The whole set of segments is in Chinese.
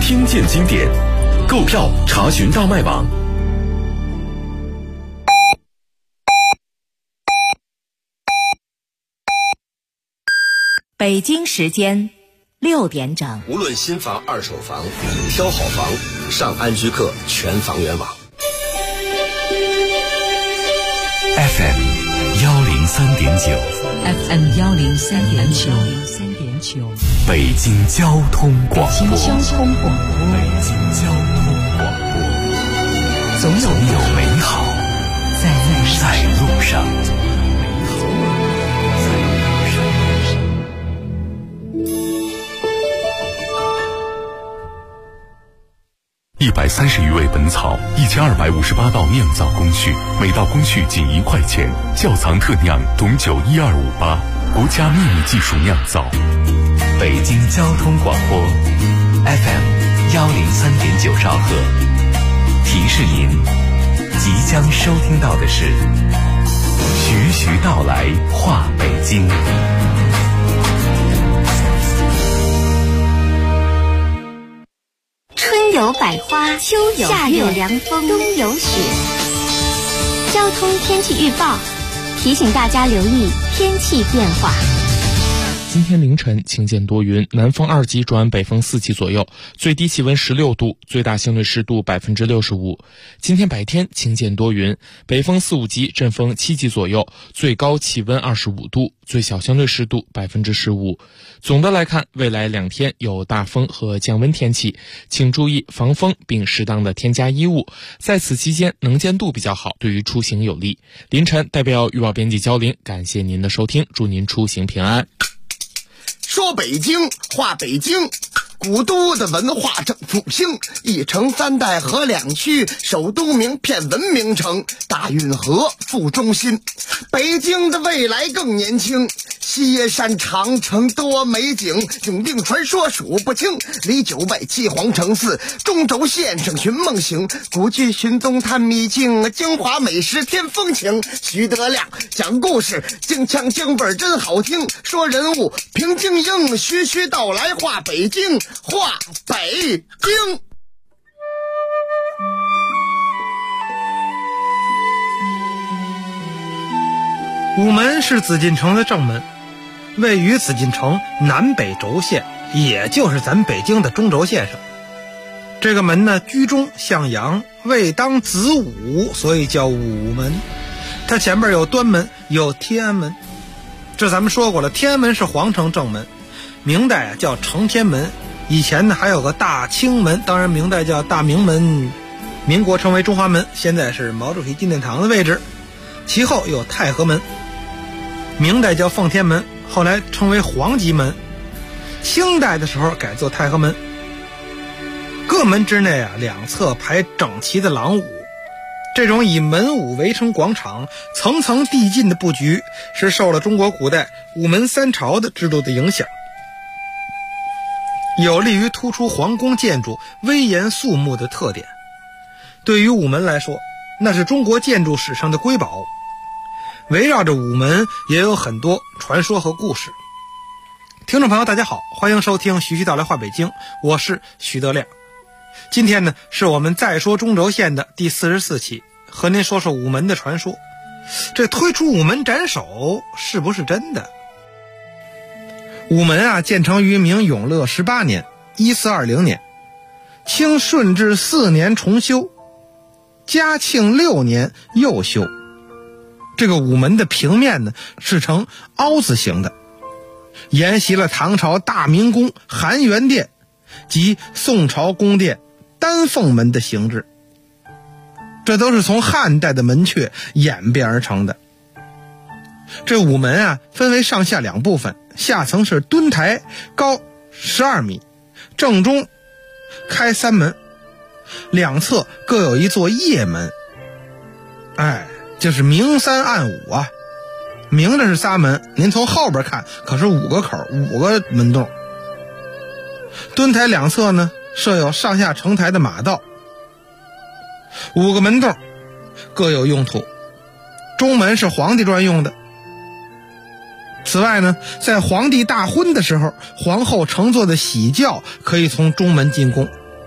听见经典，购票查询大麦网。 北京时间6点整。 无论新房、二手房，挑好房上安居客全房源网。 FM 103.9 FM 103.9 北京交通广播。 北京交通广播。总有美好在路上。130余味本草，1258道酿造工序，每道工序仅1块钱。窖藏特酿董酒12588，国家秘密技术酿造。北京交通广播 FM 103.9兆赫。提示您，即将收听到的是徐徐道来话北京。 春有百花，秋有夏有凉风，冬有雪。交通天气预报提醒大家留意天气变化。 今天凌晨晴间多云，南风2级转北风4级左右，最低气温16度，最大相对湿度65%。今天白天晴间多云，北风4、5级，阵风7级左右，最高气温25度，最小相对湿度15%。总的来看，未来2天有大风和降温天气，请注意防风并适当的添加衣物，在此期间能见度比较好，对于出行有利。凌晨代表预报编辑焦玲，感谢您的收听，祝您出行平安。 说北京话北京，古都的文化正复兴，一城3代合2区，首都名片文明城，大运河副中心。北京的未来更年轻，西山长城多美景，永定传说数不清，离9外7皇城4，中轴线上寻梦行，古剧寻踪探秘境，京华美食添风情。徐德亮讲故事，京腔京味真好听，说人物平静应，徐徐道来话北京，话北京。 午门是紫禁城的正门，位于紫禁城南北轴线，也就是咱北京的中轴线上。这个门呢，居中向阳，位当子午，所以叫午门。它前边有端门，有天安门。这咱们说过了，天安门是皇城正门，明代叫承天门，以前呢还有个大清门，当然明代叫大明门，民国称为中华门，现在是毛主席纪念堂的位置。其后有太和门，明代叫奉天门，后来称为皇极门，清代的时候改作太和门。各门之内两侧排整齐的廊庑，这种以门庑围成广场，层层递进的布局，是受了中国古代午门3朝的制度的影响，有利于突出皇宫建筑威严肃穆的特点。对于午门来说，那是中国建筑史上的瑰宝。围绕着午门也有很多传说和故事。听众朋友大家好，欢迎收听徐徐道来话北京，我是徐德亮。今天呢，是我们再说中轴线的第44期，和您说说午门的传说。这推出午门斩首是不是真的？午门建成于明永乐18年1420年，清顺治4年重修，嘉庆6年又修。这个午门的平面呢是呈凹字形的，沿袭了唐朝大明宫含元殿及宋朝宫殿丹凤门的形制，这都是从汉代的门阙演变而成的。这午门分为上下2部分，下层是墩台，高12米，正中开3门，两侧各有一座掖门。就是明3暗5明的是3门，您从后边看可是5个口，5个门洞。墩台两侧呢设有上下承台的马道，5个门洞各有用途，中门是皇帝专用的。此外呢，在皇帝大婚的时候，皇后乘坐的喜轿可以从中门进宫，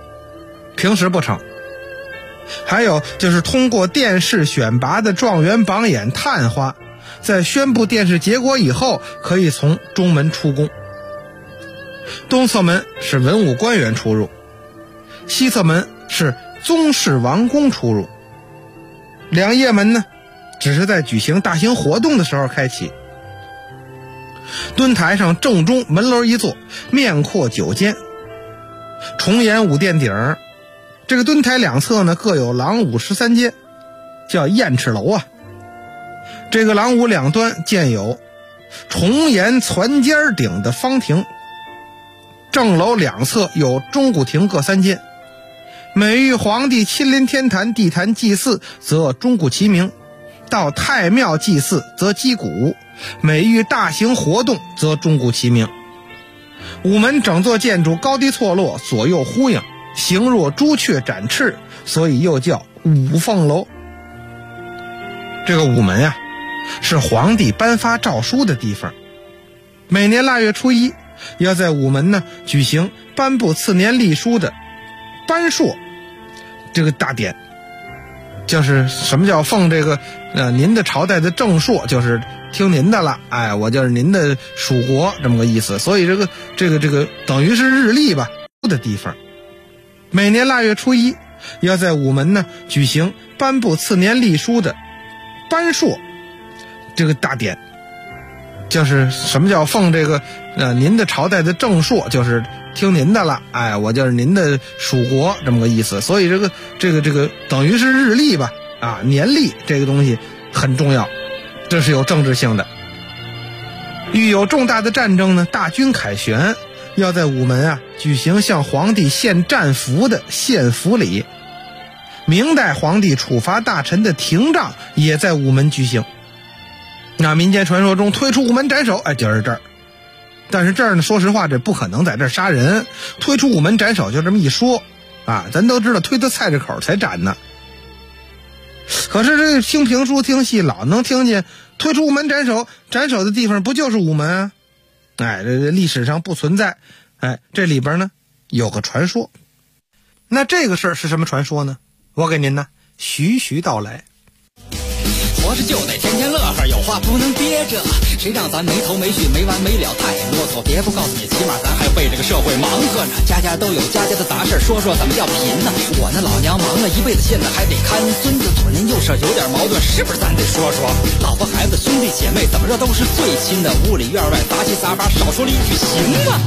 平时不成。还有就是通过电视选拔的状元榜眼探花，在宣布电视结果以后，可以从中门出宫。东侧门是文武官员出入，西侧门是宗室王公出入。两掖门呢，只是在举行大型活动的时候开启。墩台上正中门楼一座，面阔9间，重檐5殿顶。这个墩台两侧呢，各有廊庑13间，叫燕翅楼啊。这个廊庑两端建有重檐攒尖顶的方亭，正楼两侧有钟鼓亭各3间。每遇皇帝亲临天坛地坛祭祀，则钟鼓齐鸣；到太庙祭祀，则击鼓；每遇大型活动，则钟鼓齐鸣。午门整座建筑高低错落，左右呼应，形若朱雀展翅，所以又叫五凤楼。这个午门啊，是皇帝颁发诏书的地方。每年腊月初1，要在午门呢举行颁布次年历书的颁硕这个大典。就是什么叫奉这个您的朝代的正朔，就是听您的了，哎，我就是您的属国这么个意思。所以这个等于是日历吧的地方。每年腊月初1，要在午门呢举行颁布次年历书的颁硕这个大典。就是什么叫奉这个您的朝代的正朔，就是听您的了，哎，我就是您的属国这么个意思。所以这个等于是日历吧，啊，年历这个东西很重要，这是有政治性的。遇有重大的战争呢，大军凯旋，要在午门啊举行向皇帝献战俘的献俘礼。明代皇帝处罚大臣的廷杖也在午门举行。那民间传说中推出午门斩首，哎，就是这儿。但是这儿呢，说实话，这不可能在这儿杀人。推出午门斩首就这么一说啊，咱都知道推到菜市口才斩呢。可是这听评书听戏老能听见推出午门斩首，斩首的地方不就是午门啊？哎，这历史上不存在。哎，这里边呢有个传说。那这个事儿是什么传说呢？我给您呢徐徐道来。 活着就得天天乐呵，有话不能憋着。谁让咱没头没绪没完没了，太啰嗦。别不告诉你，起码咱还为这个社会忙活呢。家家都有家家的杂事，说说怎么叫贫呢？我那老娘忙了一辈子，现在还得看孙子，左邻右舍有点矛盾，是不是咱得说说？老婆孩子兄弟姐妹怎么着都是最亲的，屋里院外杂七杂八，少说了一句行吗？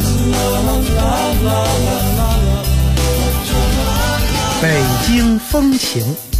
北京风情。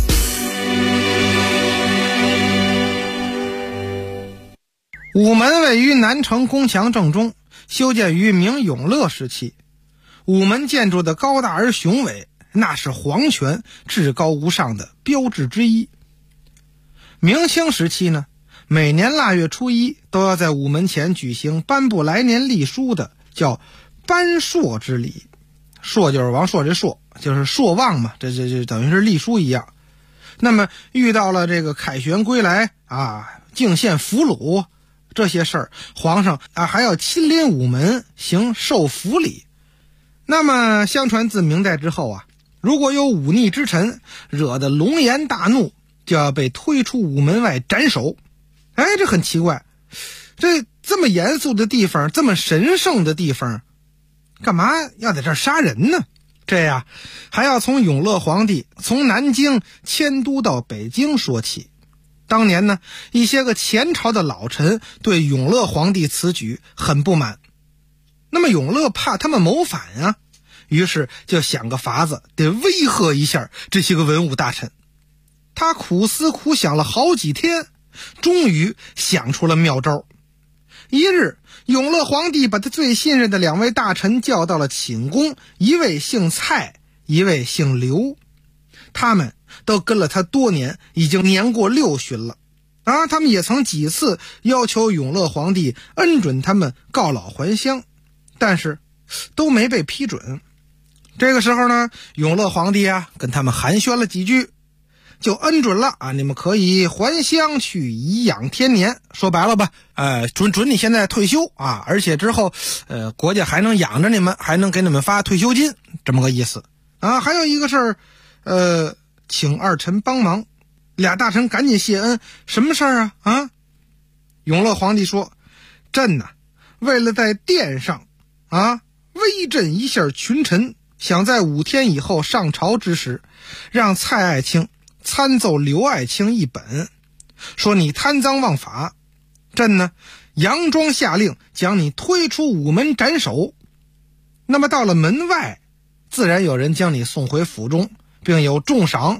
午门位于南城宫墙正中，修建于明永乐时期。午门建筑的高大而雄伟，那是皇权至高无上的标志之一。明清时期呢，每年腊月初1都要在午门前举行颁布来年历书的叫颁硕之礼。硕就是王朔，这硕就是朔望嘛，这等于是历书一样。那么遇到了这个凯旋归来啊，敬献俘虏这些事儿，皇上啊还要亲临午门行授俘礼。那么相传自明代之后啊，如果有忤逆之臣惹得龙颜大怒，就要被推出午门外斩首。哎，这很奇怪，这么严肃的地方，这么神圣的地方，干嘛要在这儿杀人呢？这呀还要从永乐皇帝从南京迁都到北京说起。当年呢，一些个前朝的老臣对永乐皇帝此举很不满。那么永乐怕他们谋反啊，于是就想个法子得威吓一下这些个文武大臣。他苦思苦想了好几天，终于想出了妙招。一日，永乐皇帝把他最信任的2位大臣叫到了寝宫，一位姓蔡，一位姓刘。他们都跟了他多年，已经年过6旬了啊！他们也曾几次要求永乐皇帝恩准他们告老还乡，但是都没被批准。这个时候呢，永乐皇帝啊跟他们寒暄了几句，就恩准了啊，你们可以还乡去颐养天年。说白了吧，准你现在退休啊，而且之后国家还能养着你们，还能给你们发退休金，这么个意思啊，还有一个事儿，请二臣帮忙。俩大臣赶紧谢恩，什么事儿啊？啊，永乐皇帝说，朕呐，为了在殿上啊威震一下群臣，想在5天以后上朝之时，让蔡爱卿参奏刘爱卿一本，说你贪赃枉法，朕呢佯装下令将你推出午门斩首。那么到了门外，自然有人将你送回府中，并有重赏。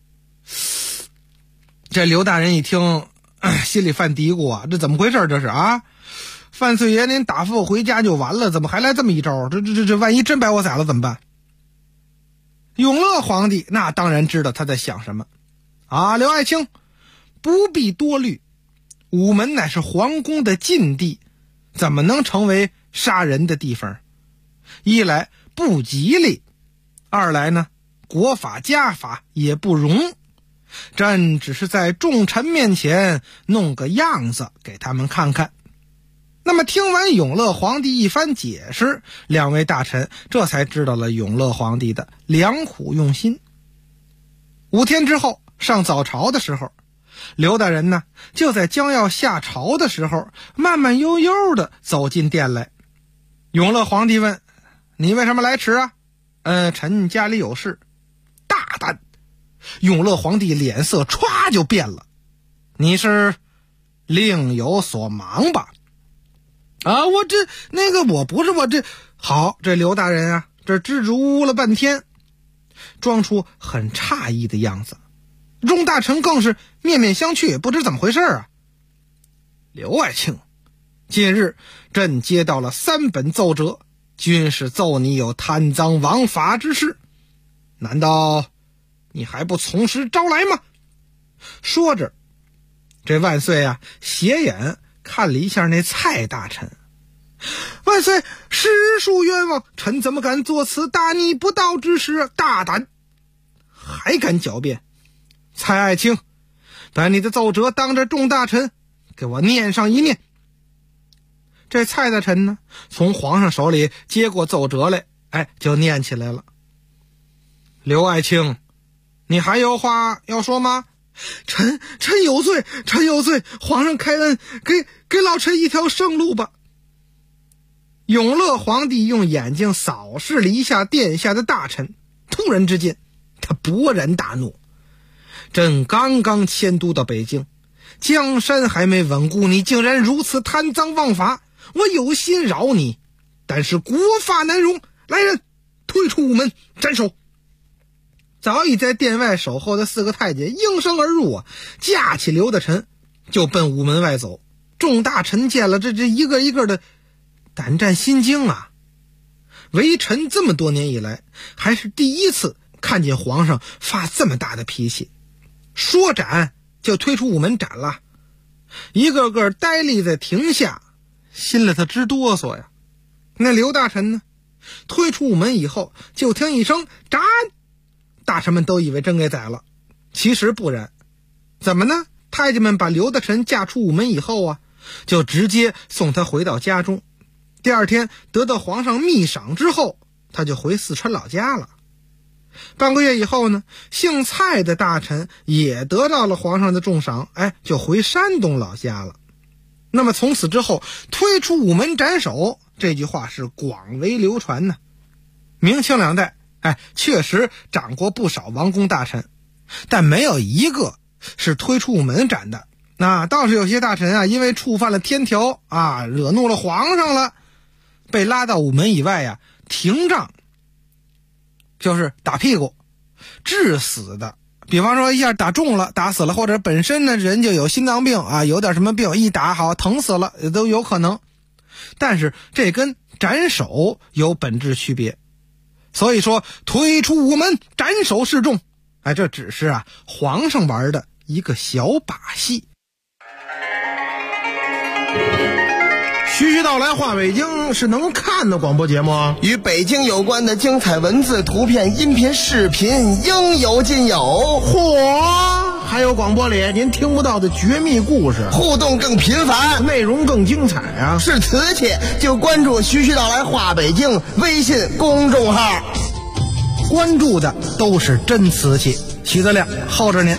这刘大人一听，心里犯嘀咕啊，这怎么回事？这是啊，范岁爷您打发我回家就完了，怎么还来这么一招？这万一真把我宰了怎么办？永乐皇帝那当然知道他在想什么啊，刘爱卿不必多虑，午门乃是皇宫的禁地，怎么能成为杀人的地方？一来不吉利，二来呢国法家法也不容。朕只是在众臣面前弄个样子给他们看看。那么听完永乐皇帝一番解释，两位大臣这才知道了永乐皇帝的良苦用心。5天之后上早朝的时候，刘大人呢就在将要下朝的时候，慢慢悠悠地走进殿来。永乐皇帝问，你为什么来迟啊？臣家里有事。大胆！永乐皇帝脸色歘就变了，你是另有所忙吧？啊，我不是，我这好，这刘大人啊，这支支吾吾了半天，装出很诧异的样子。众大臣更是面面相觑，不知怎么回事啊。刘爱卿，近日朕接到了3本奏折，均是奏你有贪赃枉法之事，难道你还不从实招来吗？说着，这万岁啊斜眼看了一下那蔡大臣。万岁，实属冤枉，臣怎么敢做此大逆不道之事？大胆，还敢狡辩！蔡爱卿，把你的奏折当着众大臣给我念上一念。这蔡大臣呢，从皇上手里接过奏折来，就念起来了。刘爱卿，你还有话要说吗？臣有罪，臣有罪，皇上开恩，给老臣一条生路吧。永乐皇帝用眼睛扫视了一下殿下的大臣，突然之间他勃然大怒，朕刚刚迁都到北京，江山还没稳固，你竟然如此贪赃枉法，我有心饶你，但是国法难容，来人，推出午门斩首。早已在殿外守候的4个太监应声而入啊，架起刘大臣就奔午门外走。众大臣见了这一个一个的胆战心惊啊！为臣这么多年以来，还是第一次看见皇上发这么大的脾气，说斩就推出午门斩了。一个个呆立在庭下，心里头直哆嗦呀。那刘大臣呢，推出午门以后，就听一声斩，大臣们都以为真给宰了，其实不然。怎么呢？太监们把刘大臣架出午门以后啊，就直接送他回到家中。第2天得到皇上密赏之后，他就回四川老家了。半个月以后呢，姓蔡的大臣也得到了皇上的重赏，就回山东老家了。那么从此之后，推出午门斩首这句话是广为流传呢。明清2代确实掌过不少王公大臣，但没有一个是推出午门斩的。倒是有些大臣因为触犯了天条惹怒了皇上了，被拉到午门以外廷杖，就是打屁股致死的。比方说一下打中了，打死了，或者本身呢人就有心脏病有点什么病，一打好疼死了都有可能。但是这跟斩首有本质区别，所以说推出午门斩首示众，这只是皇上玩的一个小把戏。 徐徐道来话北京是能看的广播节目， 与北京有关的精彩文字、图片、音频、视频应有尽有。 嚯，还有广播里您听不到的绝密故事， 互动更频繁， 内容更精彩啊！ 是瓷器就关注徐徐道来话北京微信公众号。 关注的都是真瓷器。许德亮候着您。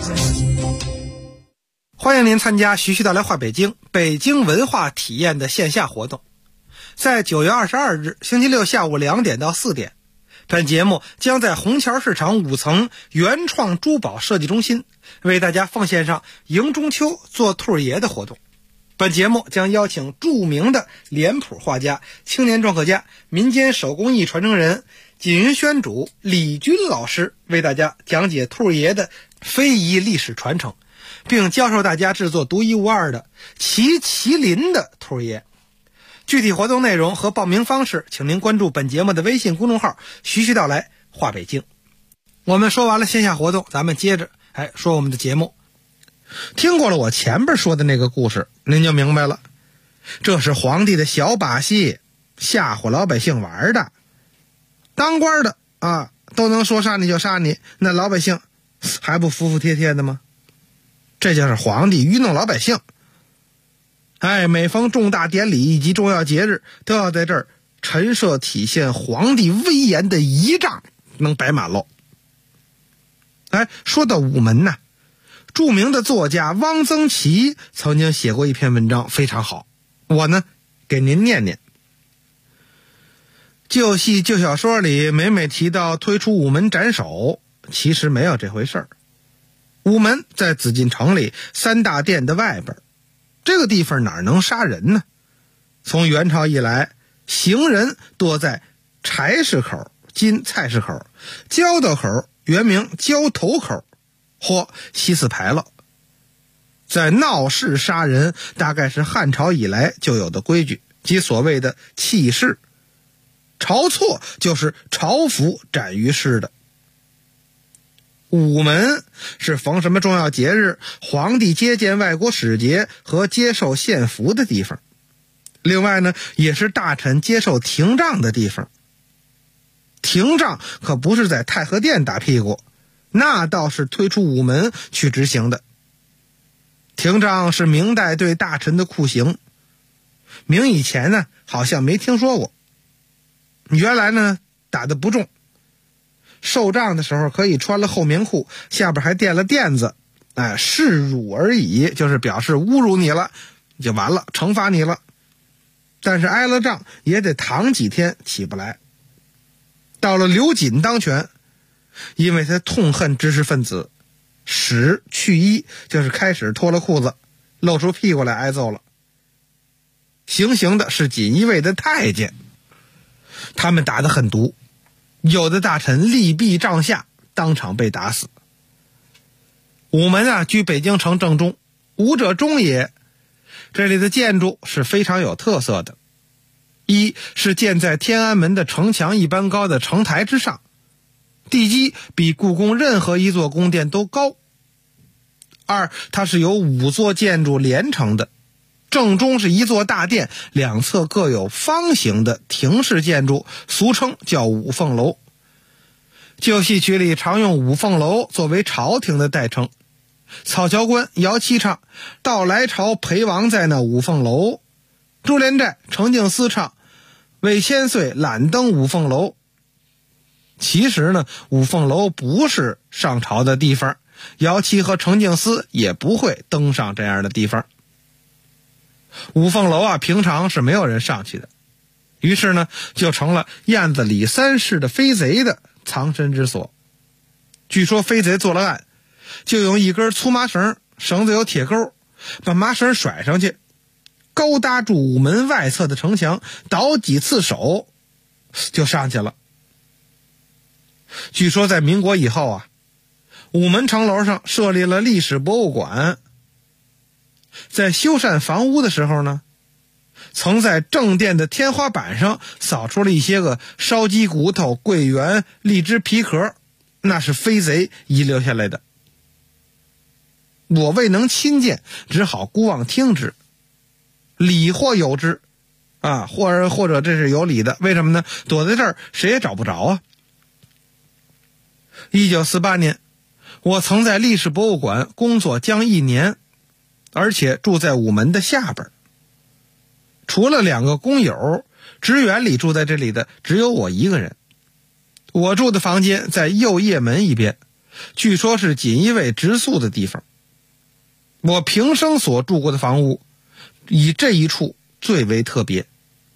欢迎您参加徐徐道来话北京北京文化体验的线下活动，在9月22日星期六下午2点到4点，本节目将在虹桥市场5层原创珠宝设计中心为大家奉献上迎中秋做兔爷的活动。本节目将邀请著名的脸谱画家、青年篆刻家、民间手工艺传承人锦云轩主李军老师为大家讲解兔爷的非遗历史传承，并教授大家制作独一无二的麒麟的兔爷。具体活动内容和报名方式，请您关注本节目的微信公众号徐徐道来话北京。我们说完了线下活动，咱们接着说我们的节目。听过了我前边说的那个故事，您就明白了，这是皇帝的小把戏，吓唬老百姓玩的。当官的都能说杀你就杀你，那老百姓还不服服帖帖的吗？这就是皇帝愚弄老百姓。每逢重大典礼以及重要节日，都要在这儿陈设体现皇帝威严的仪仗，能摆满喽。说到午门呢，著名的作家汪曾祺曾经写过一篇文章，非常好，我呢给您念念。旧戏旧小说里每每提到推出午门斩首，其实没有这回事儿。午门在紫禁城里3大殿的外边，这个地方哪能杀人呢？从元朝以来，行人多在柴市口（今菜市口）、交道口（原名交头口）或西四牌楼。在闹市杀人大概是汉朝以来就有的规矩，即所谓的弃市。朝错就是朝服斩于市的。午门是逢什么重要节日，皇帝接见外国使节和接受献俘的地方。另外呢，也是大臣接受廷杖的地方。廷杖可不是在太和殿打屁股，那倒是推出午门去执行的。廷杖是明代对大臣的酷刑，明以前呢好像没听说过。原来呢打得不重，受杖的时候可以穿了厚棉裤，下边还垫了垫子，示辱而已，就是表示侮辱你了就完了，惩罚你了。但是挨了杖也得躺几天起不来。到了刘瑾当权，因为他痛恨知识分子，始去衣，就是开始脱了裤子露出屁股来挨揍了。行刑的是锦衣卫的太监，他们打得很毒，有的大臣力毙帐下，当场被打死。午门居北京城正中，武者中也。这里的建筑是非常有特色的，一是建在天安门的城墙一般高的城台之上，地基比故宫任何一座宫殿都高。二，它是由5座建筑连成的，正中是一座大殿，两侧各有方形的亭式建筑，俗称叫五凤楼。旧戏曲里常用五凤楼作为朝廷的代称，曹桥官、姚七唱到来朝陪王在那五凤楼，朱连寨、程敬思唱魏千岁懒登五凤楼。其实呢，五凤楼不是上朝的地方，姚七和程敬思也不会登上这样的地方。五凤楼平常是没有人上去的，于是呢就成了燕子李三世的飞贼的藏身之所。据说飞贼做了案，就用一根粗麻绳，绳子有铁钩，把麻绳甩上去，高搭住午门外侧的城墙，倒几次手就上去了。据说在民国以后午门城楼上设立了历史博物馆。在修缮房屋的时候呢，曾在正殿的天花板上扫出了一些个烧鸡骨头、桂圆、荔枝皮壳，那是飞贼遗留下来的。我未能亲见，只好孤望听之，理或有之或者这是有理的。为什么呢？躲在这儿谁也找不着1948年，我曾在历史博物馆工作将1年，而且住在午门的下边。除了2个工友，职员里住在这里的只有我一个人。 我住的房间在右掖门一边，据说是锦衣卫直宿的地方。我平生所住过的房屋，以这一处最为特别。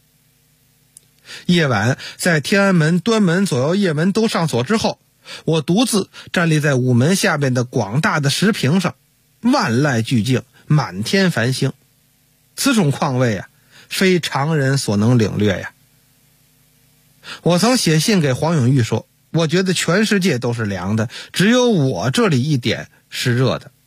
夜晚在天安门、端门、左右掖门都上锁之后，我独自站立在午门下边的广大的石屏上，万籁俱静，满天繁星。此种况味啊，非常人所能领略呀。我曾写信给黄永玉说，我觉得全世界都是凉的，只有我这里一点是热的。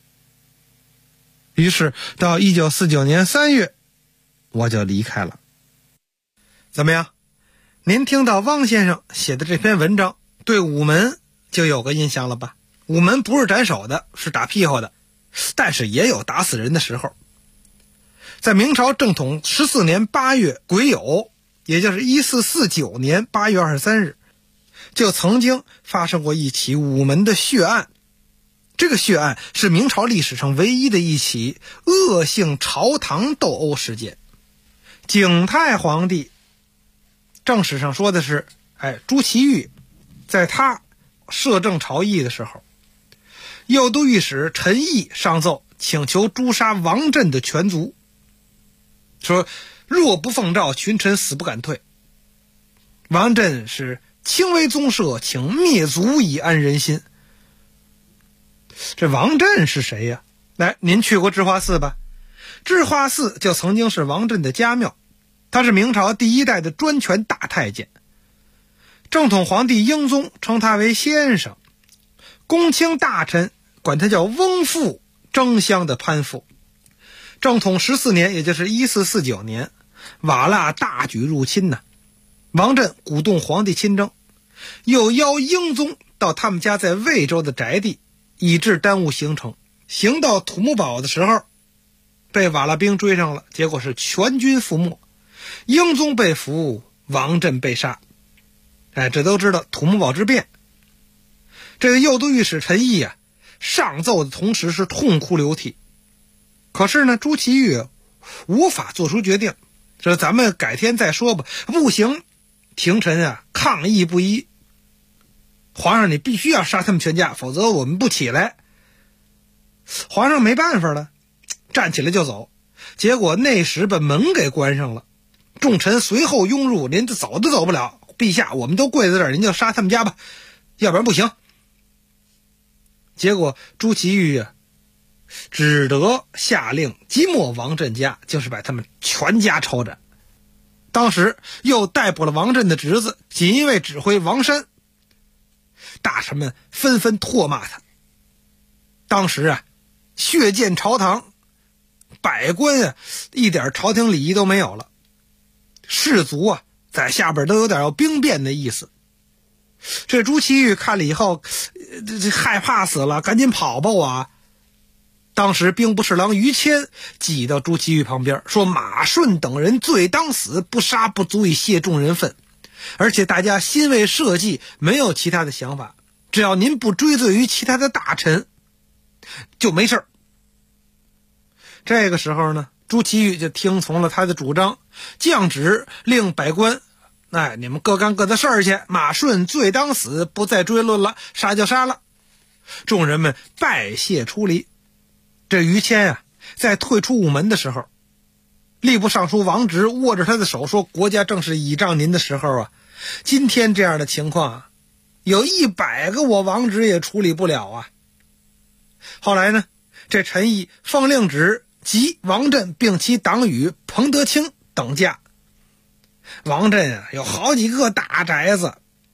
于是到1949年3月，我就离开了。怎么样？您听到汪先生写的这篇文章，对午门就有个印象了吧？午门不是斩首的，是打屁股的，但是也有打死人的时候。在明朝正统14年8月癸酉，也就是1449年8月23日，就曾经发生过一起午门的血案。这个血案是明朝历史上唯一的一起恶性朝堂斗殴事件。景泰皇帝正史上说的是，朱祁钰在他摄政朝议的时候，右都御史陈毅上奏请求诛杀王振的全族，说若不奉诏，群臣死不敢退。王振是轻微宗社，请灭族以安人心。这王振是谁呀？来，您去过智化寺吧？智化寺就曾经是王振的家庙，他是明朝第一代的专权大太监。正统皇帝英宗称他为先生，公卿大臣管他叫翁父，争相的攀附。正统14年，也就是1449年，瓦剌大举入侵呢。王振鼓动皇帝亲征，又邀英宗到他们家在魏州的宅地，以致耽误行程。行到土木堡的时候，被瓦剌兵追上了，结果是全军覆没，英宗被俘，王振被杀。这都知道土木堡之变。这个右都御史陈毅上奏的同时是痛哭流涕。可是呢，朱祁钰无法做出决定，说咱们改天再说吧。不行，廷臣抗议不一，皇上你必须要杀他们全家，否则我们不起来。皇上没办法了，站起来就走，结果内使把门给关上了，众臣随后拥入，您走都走不了。陛下，我们都跪在这儿，您就杀他们家吧，要不然不行。结果朱祁钰只得下令击没王振家，就是把他们全家抄斩。当时又逮捕了王振的侄子锦衣卫指挥王山，大臣们纷纷唾骂他。当时血溅朝堂，百官一点朝廷礼仪都没有了，士卒在下边都有点要兵变的意思。这朱祁钰看了以后，害怕死了，赶紧跑吧我。当时兵部侍郎于谦挤到朱祁钰旁边说，马顺等人罪当死，不杀不足以泄众人愤，而且大家心为社稷，没有其他的想法，只要您不追罪于其他的大臣就没事。这个时候呢，朱祁钰就听从了他的主张，降旨令百官你们各干各的事儿去，马顺罪当死，不再追论了，杀就杀了。众人们拜谢出离。这于谦在退出午门的时候，吏部尚书王直握着他的手说，国家正是倚仗您的时候今天这样的情况有100个我王直也处理不了后来呢，这陈毅奉令旨及王振并其党羽彭德清等驾。王振有好几个大宅子，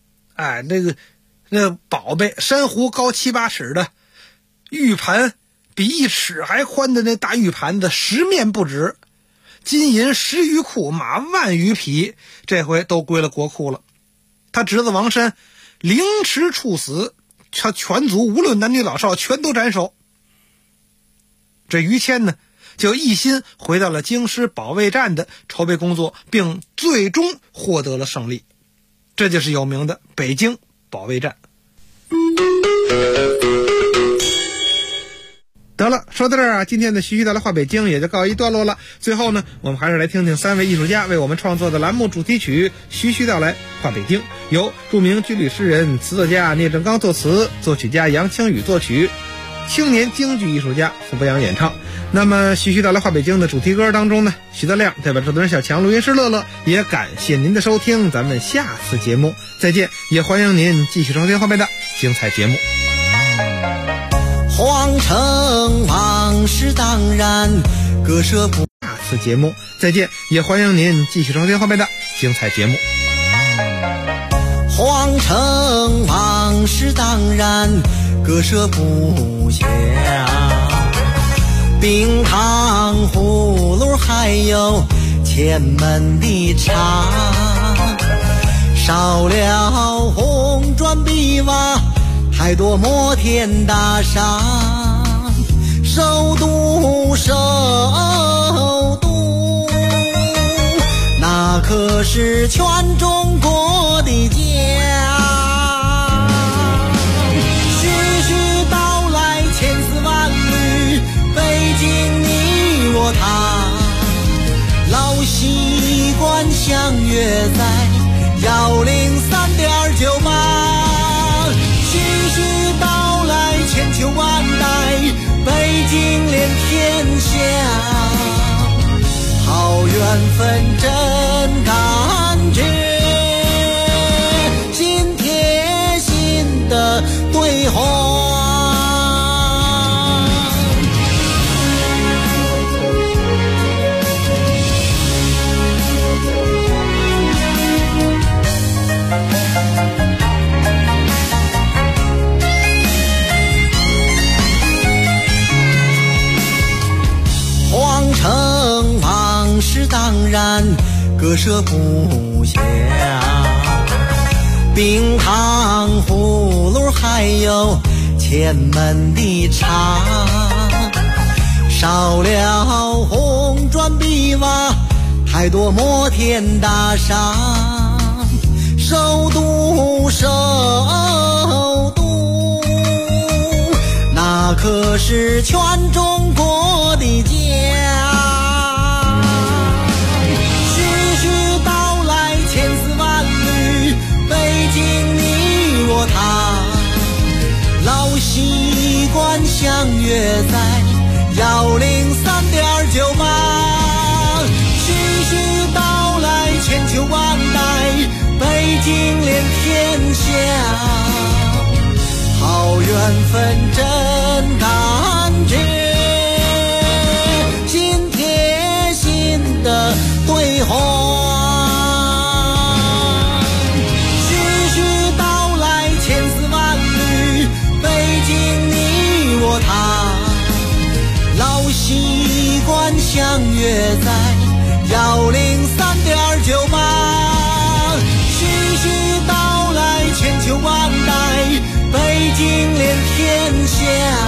那宝贝珊瑚高7、8尺的玉盘，比1尺还宽的那大玉盘子10面不止，金银10余库，马万余匹，这回都归了国库了。他侄子王山凌迟处死，他全族无论男女老少全都斩首。这于谦呢，就一心回到了京师保卫战的筹备工作，并最终获得了胜利。这就是有名的北京保卫战。得了， 说到这儿啊，今天的徐徐道来话北京也就告一段落了。最后呢，我们还是来听听3位艺术家为我们创作的栏目主题曲《徐徐道来话北京》，由著名军旅诗人、词作家聂正刚作词，作曲家杨清宇作曲，青年京剧艺术家傅博阳演唱。那么徐徐道来话北京的主题歌当中呢，徐德亮代表制作人小强、录音师乐乐，也感谢您的收听，咱们下次节目再见，也欢迎您继续收听后面的精彩节目。 皇城往事当然割舍不。 下次节目再见，也欢迎您继续收听后面的精彩节目。 皇城往事当然割舍不下，冰糖葫芦还有前门的茶，少了红砖碧瓦，太多摩天大厦，首都首都，那可是全中国的家。徐徐道来千丝万缕，北京你我他，老习惯相约在103.98。千秋万代，北京连天下，好缘分真感觉，心贴心的对话。城往事当然割舍不下，冰糖葫芦还有前门的茶，少了红砖碧瓦，太多摩天大厦，首都首都，那可是全中国的家。习惯相约在103.98，徐徐道来千秋万代，北京连天下，好缘分真感觉，心贴心的对话。习惯相约在103.98，徐徐道来千秋万代，北京连天下，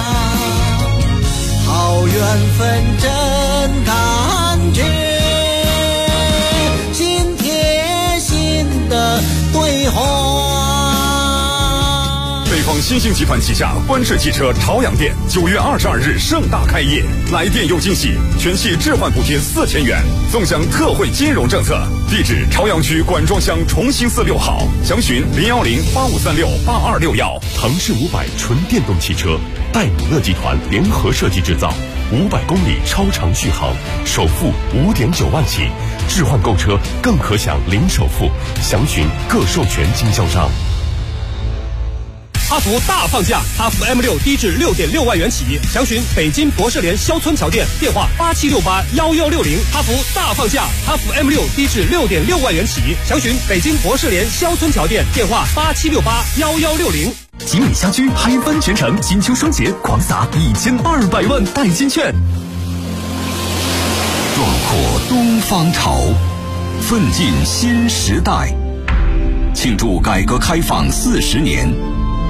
好缘分真感觉，心贴心的对话。 北方新兴集团旗下观致汽车朝阳店9月22日盛大开业，来店有惊喜，全系置换补贴4000元，纵享特惠金融政策。地址：朝阳区管庄乡重兴寺6号，详询010-8536-8261。 腾势500纯电动汽车，戴姆勒集团联合设计制造，500公里超长续航，首付5.9万起，置换购车更可享零首付，详询各授权经销商。 哈弗大放价，哈弗 M6 低至6.6万元起，详询北京博士联肖村桥店，电话87681160。哈弗大放价，哈弗 M6 低至6.6万元起，详询北京博士联肖村桥店，电话87681160。 吉美家居嗨翻全城，金秋双节狂撒1200万代金券。 壮阔东方潮，奋进新时代。庆祝改革开放40年，